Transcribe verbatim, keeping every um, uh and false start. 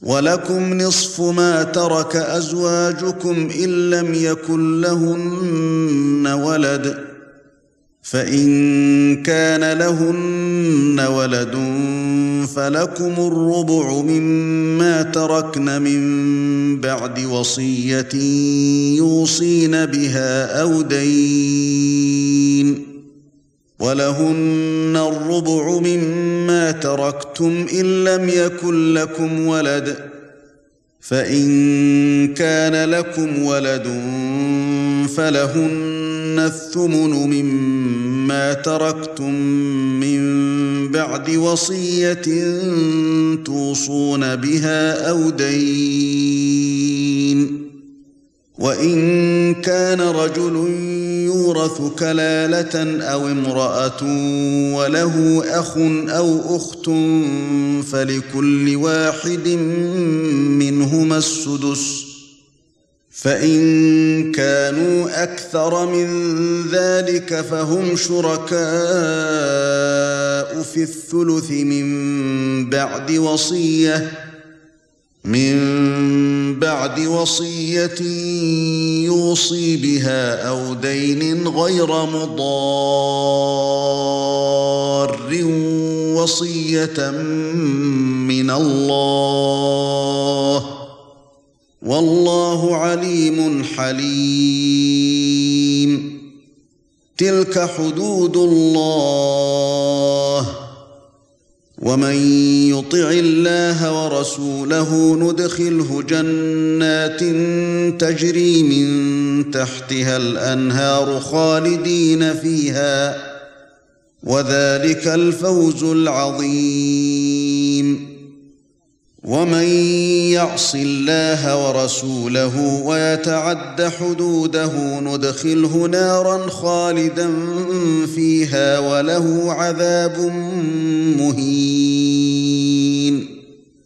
وَلَكُمْ نِصْفُ مَا تَرَكَ أَزْوَاجُكُمْ إِن لَّمْ يَكُن لَّهُنَّ وَلَدٌ فَإِن كَانَ لَهُنَّ وَلَدٌ فَلَكُمُ الرُّبُعُ مِمَّا تَرَكْنَ مِن بَعْدِ وَصِيَّةٍ يُوصِينَ بِهَا أَوْ دَيْنٍ وَلَهُنَّ الرُّبُعُ مِمَّا تَرَكْتُمْ إِن لَّمْ يَكُن لَّكُمْ وَلَدٌ فَإِن كَانَ لَكُمْ وَلَدٌ فَلَهُنَّ الثُّمُنُ مِمَّا تَرَكْتُم مِّن بَعْدِ وَصِيَّةٍ تُوصُونَ بِهَا أَوْ دَيْنٍ وَإِن كَانَ رَجُلٌ يُورَثُ كَلَالَةً أَوْ امْرَأَةٌ وَلَهُ أَخٌ أَوْ أُخْتٌ فَلِكُلِّ واحد مِّنْهُمَا السُّدُسُ فَإِن كَانُوا أَكْثَرَ مِنْ ذَلِكَ فَهُمْ شُرَكَاءُ في الثُّلُثِ مِنْ بَعْدِ وَصِيَّةٍ مِنْ بَعْدِ وَصِيَّةٍ يُوصِي بِهَا أَوْ دَيْنٍ غَيْرَ مُضَارٍّ وَصِيَّةً مِنَ اللَّهِ وَاللَّهُ عَلِيمٌ حَلِيمٌ تِلْكَ حُدُودُ اللَّهِ وَمَن يُطِعِ اللَّهَ وَرَسُولَهُ نُدْخِلْهُ جَنَّاتٍ تَجْرِي مِن تَحْتِهَا الْأَنْهَارُ خَالِدِينَ فِيهَا وَذَلِكَ الْفَوْزُ الْعَظِيمُ وَمَن يَعْصِ اللَّهَ وَرَسُولَهُ وَيَتَعَدَّ حُدُودَهُ نُدْخِلْهُ نَارًا خَالِدًا فِيهَا وَلَهُ عَذَابٌ مُهِينٌ